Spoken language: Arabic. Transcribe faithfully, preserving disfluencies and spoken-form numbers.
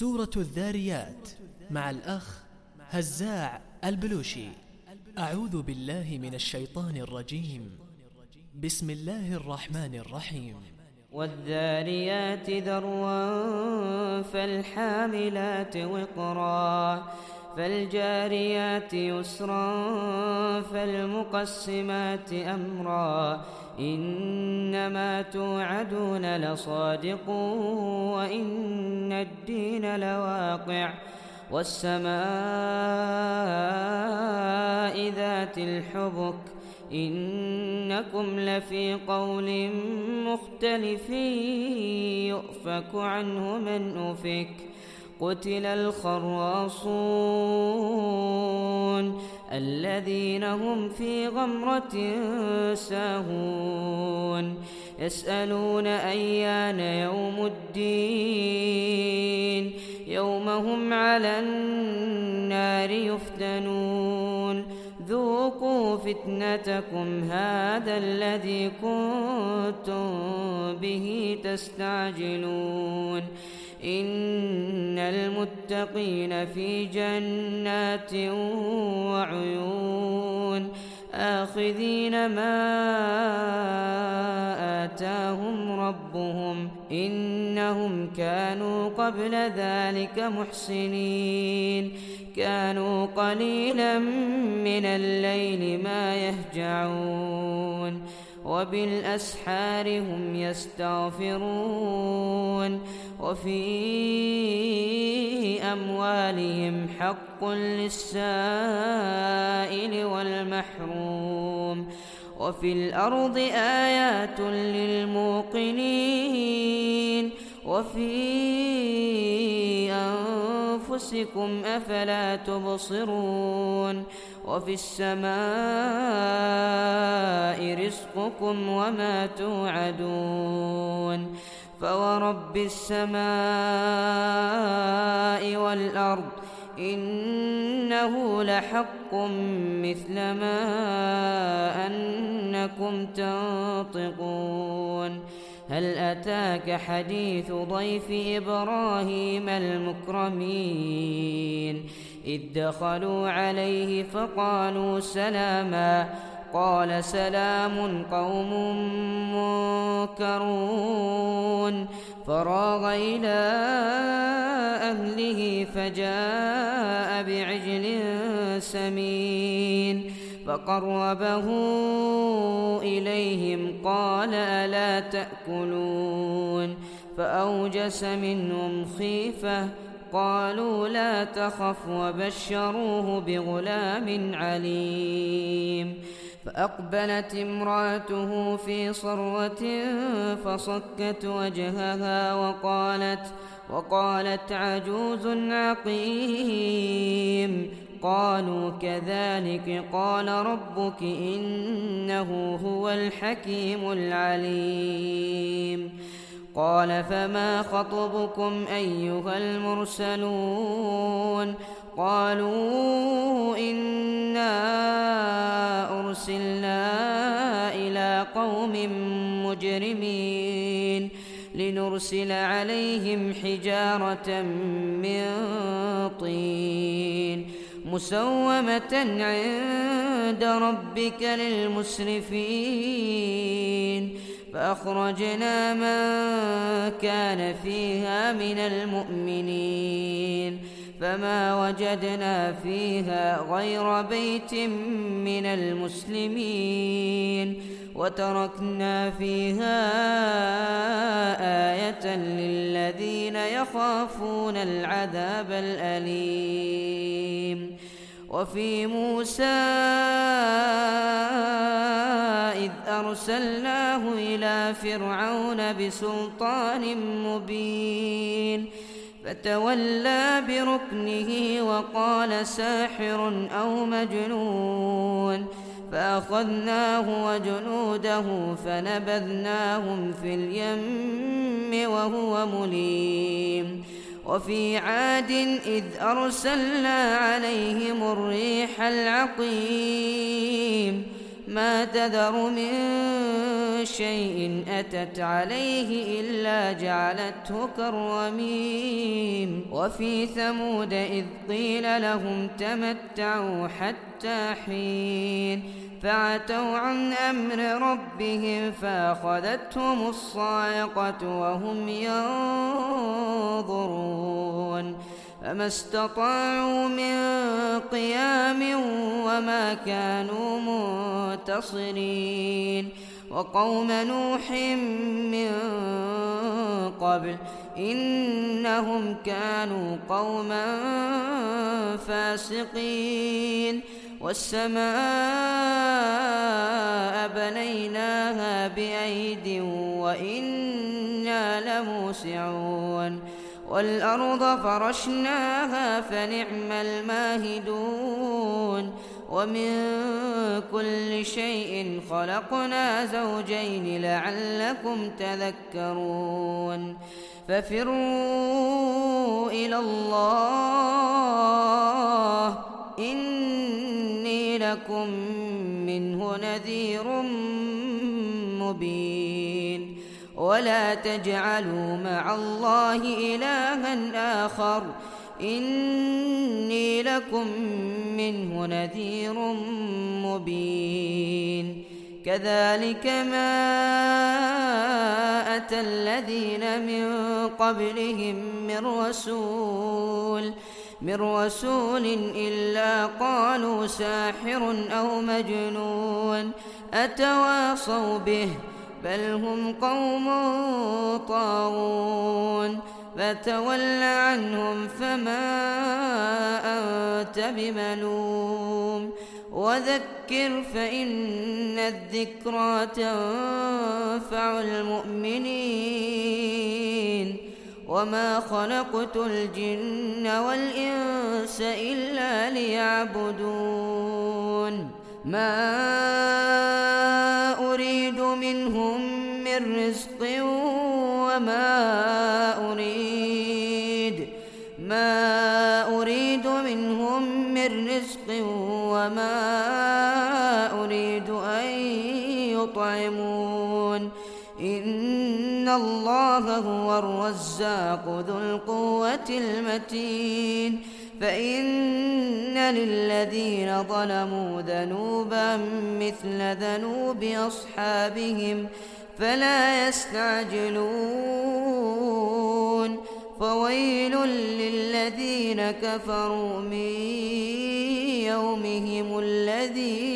سورة الذاريات مع الأخ هزاع البلوشي. أعوذ بالله من الشيطان الرجيم. بسم الله الرحمن الرحيم. والذاريات ذروا فالحاملات وقرا فالجاريات يسرا فالمقسمات أمرا إنما توعدون لصادق وإن الدين لواقع والسماء ذات الحبك إنكم لفي قول مختلف يؤفك عنه من أفك قتل الخراصون الذين هم في غمرة ساهون يسألون أيان يوم الدين يوم هم على النار يفتنون ذوقوا فتنتكم هذا الذي كنتم به تستعجلون إن المتقين في جنات وعيون آخذين ما آتاهم ربهم إنهم كانوا قبل ذلك محسنين كانوا قليلا من الليل ما يهجعون وبالأسحار هم يستغفرون وفي أموالهم حق للسائل والمحروم وفي الأرض آيات للموقنين وفي أنفسكم أفلا تبصرون وفي السماء رزقكم وما توعدون فورب السماء والأرض إنه لحق مثل ما أنكم تنطقون هل أتاك حديث ضيف إبراهيم المكرمين إذ دخلوا عليه فقالوا سلاما قال سلام قوم منكرون فراغ إلى أهله فجاء بعجل سمين فقربه إليهم قال ألا تأكلون فأوجس منهم خيفة قالوا لا تخف وبشروه بغلام عليم فأقبلت امرأته في صرة فصكت وجهها وقالت وقالت عجوز عقيم قالوا كذلك قال ربك إنه هو الحكيم العليم قال فما خطبكم أيها المرسلون قالوا إنا أرسلنا إلى قوم مجرمين لنرسل عليهم حجارة من طين مسومة عند ربك للمسرفين فأخرجنا من كان فيها من المؤمنين فما وجدنا فيها غير بيت من المسلمين وتركنا فيها آية للذين يخافون العذاب الأليم وفي موسى إذ أرسلناه إلى فرعون بسلطان مبين فتولى بركنه وقال ساحر أو مجنون فأخذناه وجنوده فنبذناهم في اليم وهو مليم وفي عاد إذ أرسلنا عليهم الريح العقيم ما تذر من شيء أتت عليه إلا جعلته كالرميم وفي ثمود إذ قيل لهم تمتعوا حتى حين فعتوا عن أمر ربهم فأخذتهم الصاعقة وهم ينظرون فما استطاعوا من قيام وما كانوا منتصرين وقوم نوح من قبل إنهم كانوا قوما فاسقين والسماء بنيناها بأيد وإنا لموسعون والأرض فرشناها فنعم الماهدون ومن كل شيء خلقنا زوجين لعلكم تذكرون ففروا إلى الله إني لكم منه نذير مبين ولا تجعلوا مع الله إلها آخر إني لكم منه نذير مبين كذلك ما أتى الذين من قبلهم من رسول من رسول إلا قالوا ساحر أو مجنون أتواصوا به بل هم قوم طاغون فتول عنهم فما أنت بملوم وذكر فإن الذكرى تنفع المؤمنين وما خلقت الجن والإنس إلا ليعبدون ما أريد منهم من رزق وما أريد ما أريد منهم من رزق وما أريد أن يطعمون إن الله هو الرزاق ذو القوة المتين فإن للذين ظلموا ذنوبا مثل ذنوب أصحابهم فلا يستعجلون فويل للذين كفروا من يومهم الذي